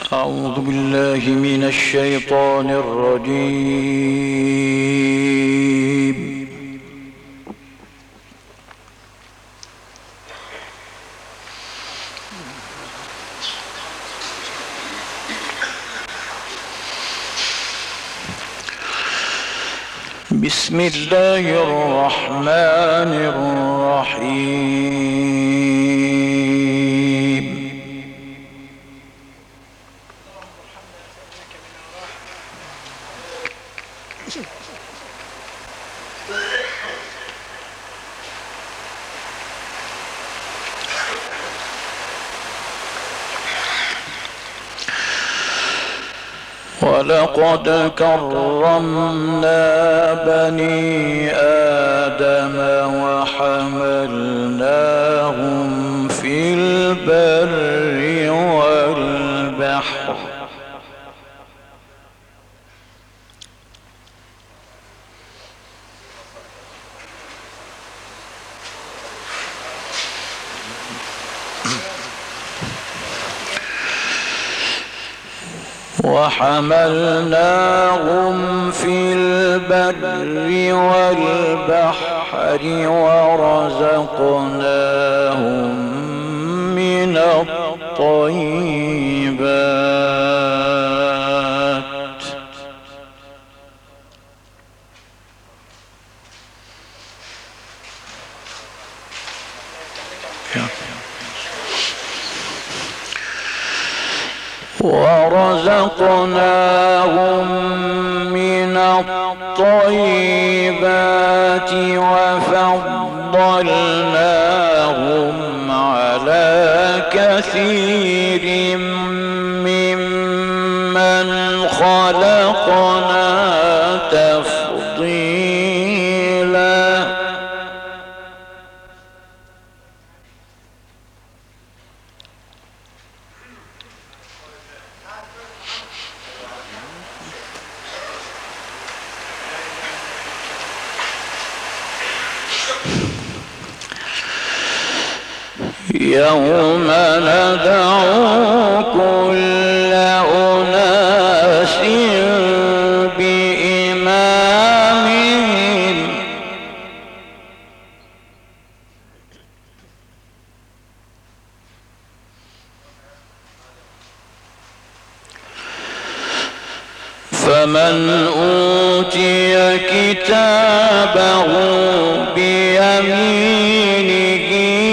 أعوذ بالله من الشيطان الرجيم. بسم الله الرحمن الرحيم. ولقد كرمنا بني آدم وحملناهم في البر والبحر ورزقناهم من الطيبات. وفضلناهم على كثير ممن خلقنا تفضيلا. يوم ندعو كل أناس بإمامهم فمن أوتي كتابه بيمينه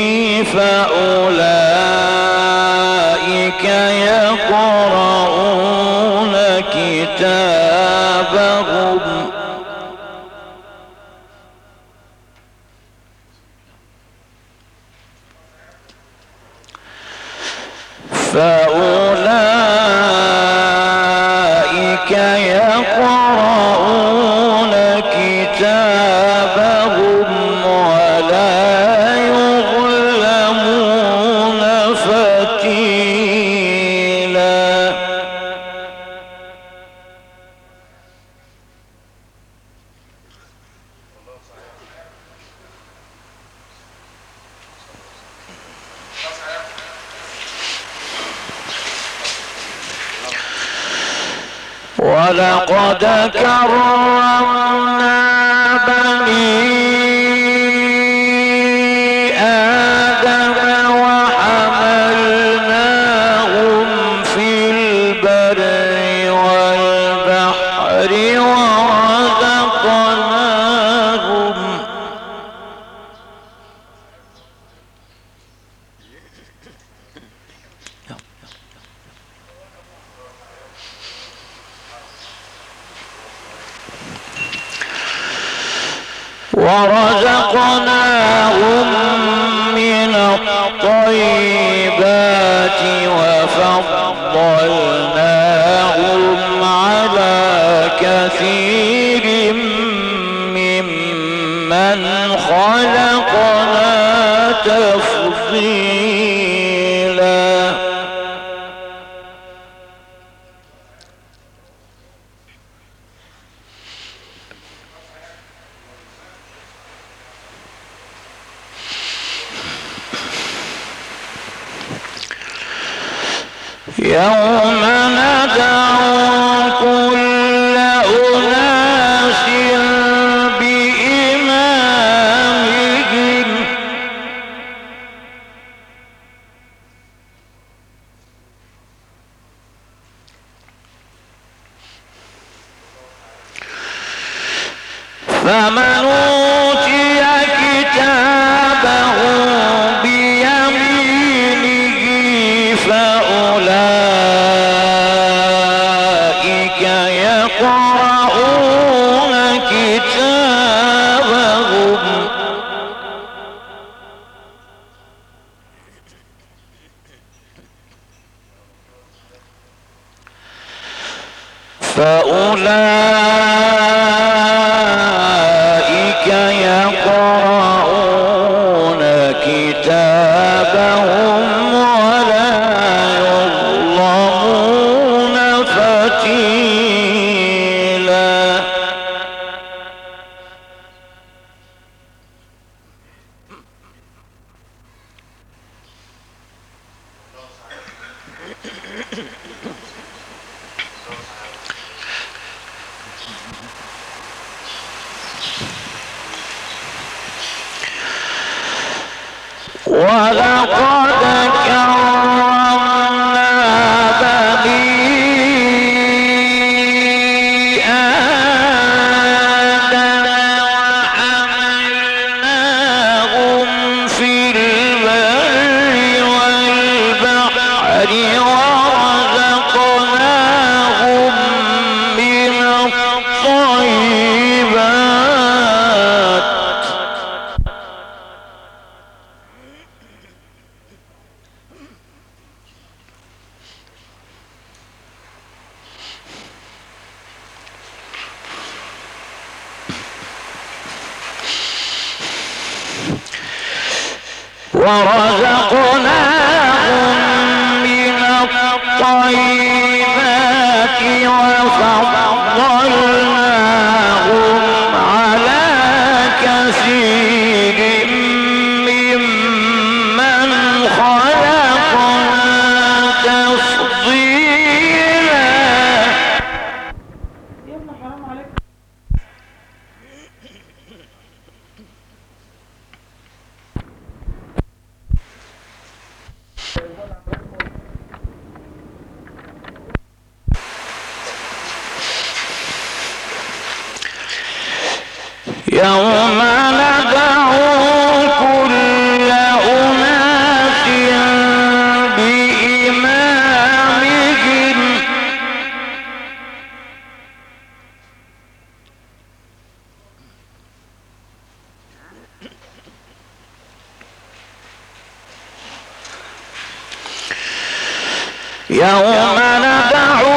فأولئك يقرؤون كتابهم ولا يظلمون فتيلا. ولقد كرمنا بني آدم وحملناهم في البر والبحر ورزقناهم من الطيبات وفضلناهم على كثير ممن خلقنا تفضيلا. يوم فمن أوتي كتابه بيمينه فأولئك يقرؤون كتابهم ولا يظلمون فتيلا. ولقد كرمنا بني آدم وحملناهم في البر والبحر ورزقناهم من الطيبات وفضلناهم على كثير ممن خلقنا تفضيلا. يوم ندعو كل أناس بإمامهم يوم ندعو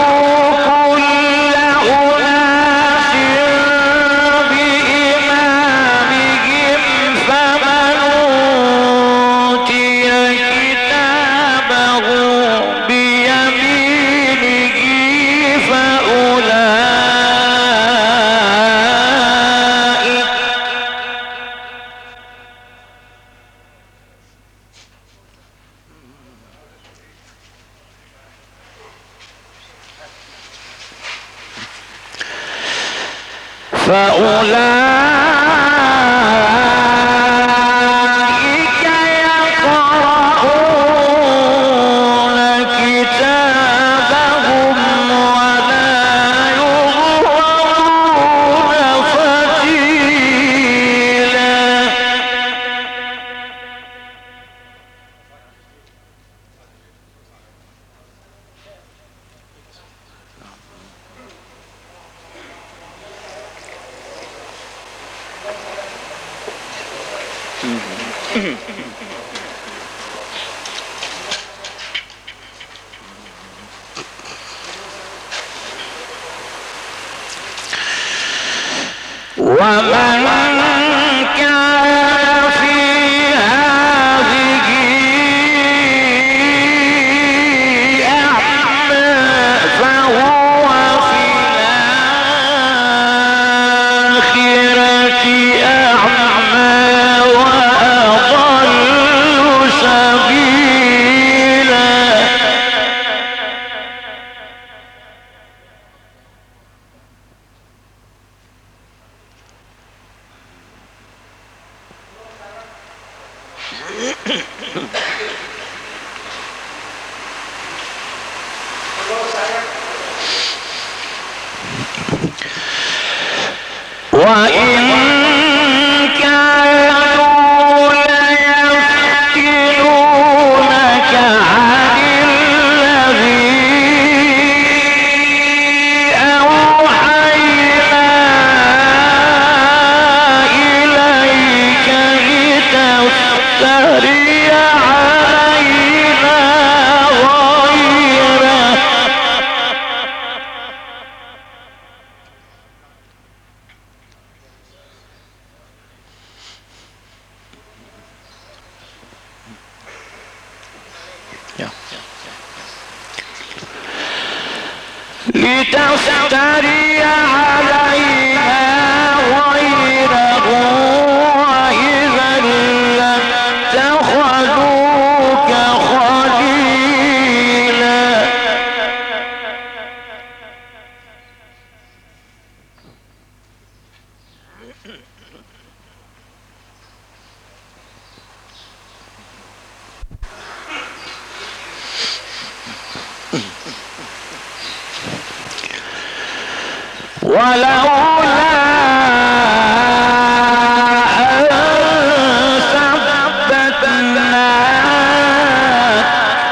فأولئك يقرؤون كتابهم ولا يظلمون فتيلا. ومن كان في هذه أعمى فهو في الآخرة أعمى وأضل سبيلا. وإن لتفتري علينا غيره وإذا لاتخذوك خليلا. ولولا أن ثبتناك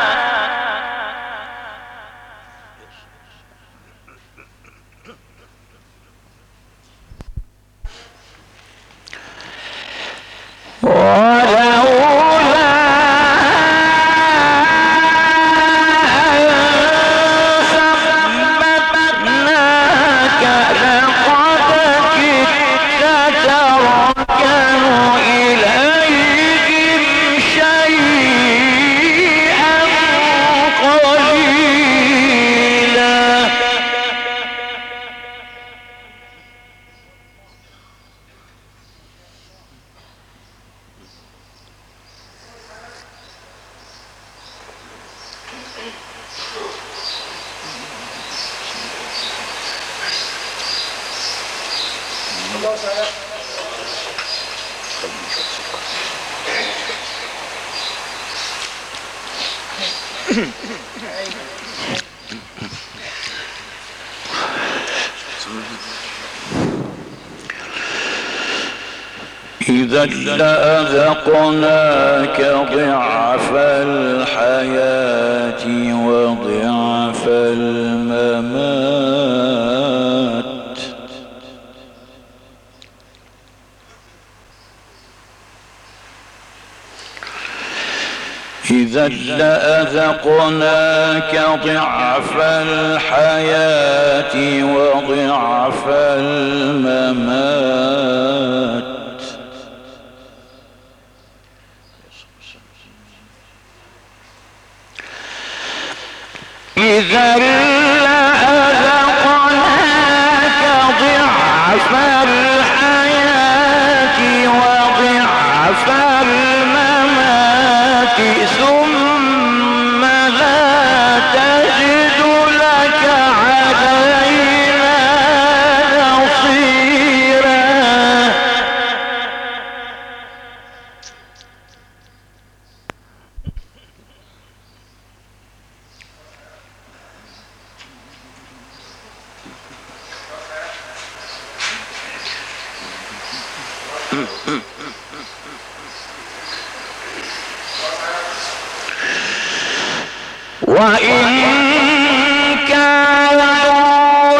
إذا لأذقناك ضعف الحياة وضعف الممات إذا لأذقناك ضعف الحياة وضعف الممات إذا لأذقناك ضعف الحياة وضعف الممات ثم لا تجد لك علينا نصيرا. وإن كانوا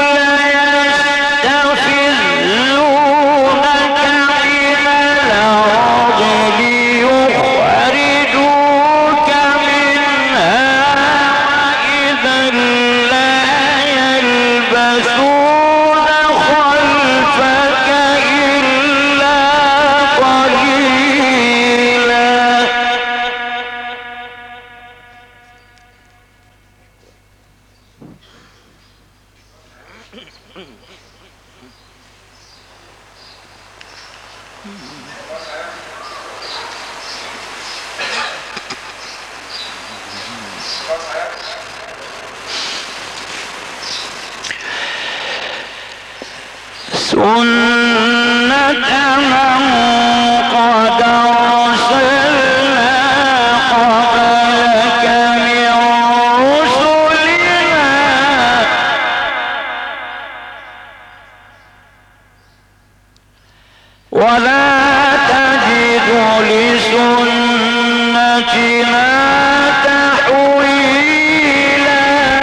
ليستفزونك من الأرض ليخرجوك منها وإذا لا يلبثون خلفك إلا قليلا. سنة من قد أرسلنا قبلك من رسلنا ولا تجد لسنتنا تحويلا.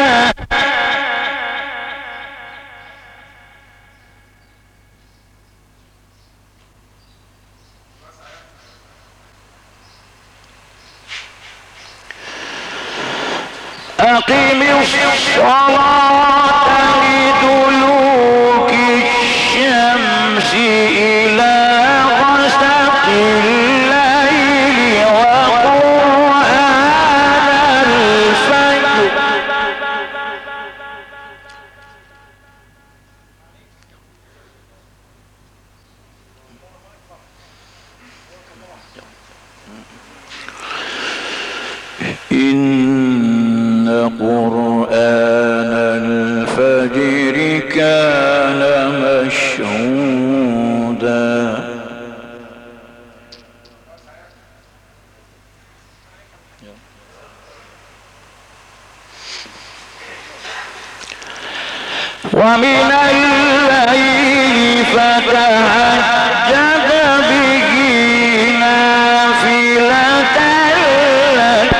أقم الصلاة لدلوك الشمس إلى غسق الليل وقرآن الفجر ومن الليل فتهجد به نافلة لك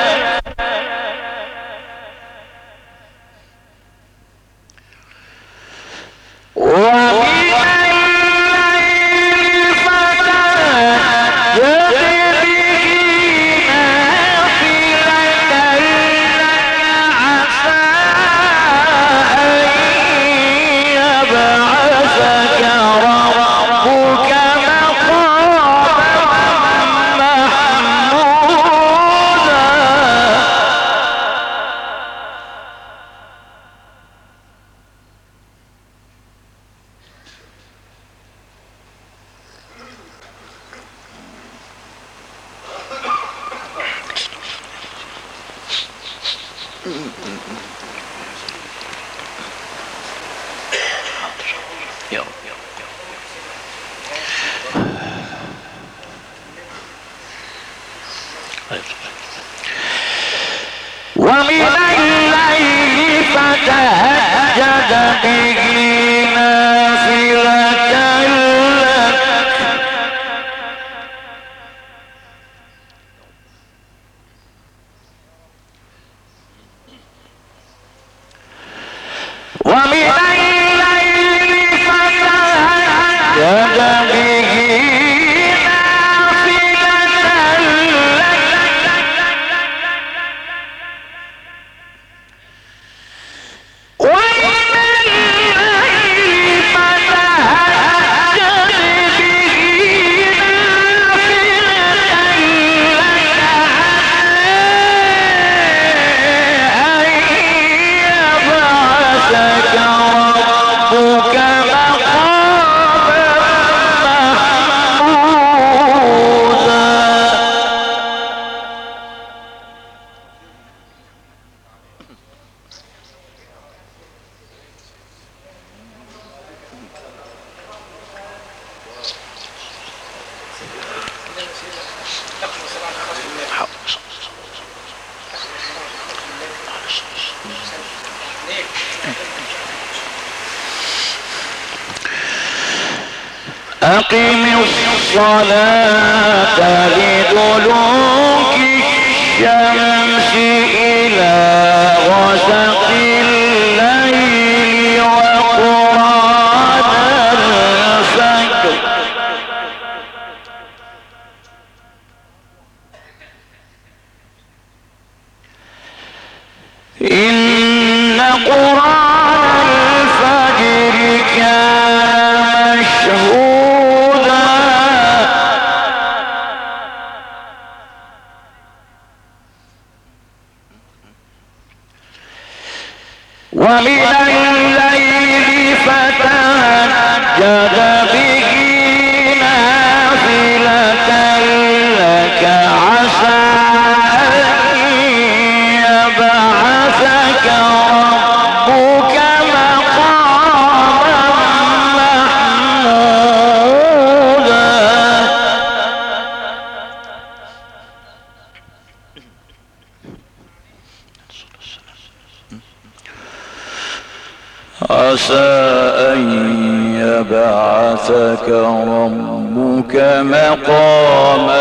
ومن الليل فتهجد به نافلة لك ومن الليل فتهجد به أقم الصلاة لدلوك الشمس إلى غسق الليل وقرآن الفجر إن قرآن الفجر كان مشهودا ومن الليل فتهجد به نافلة لك عسى أن يبعثك ربك مقاما محمودا عسى أن يبعثك ربك مقاما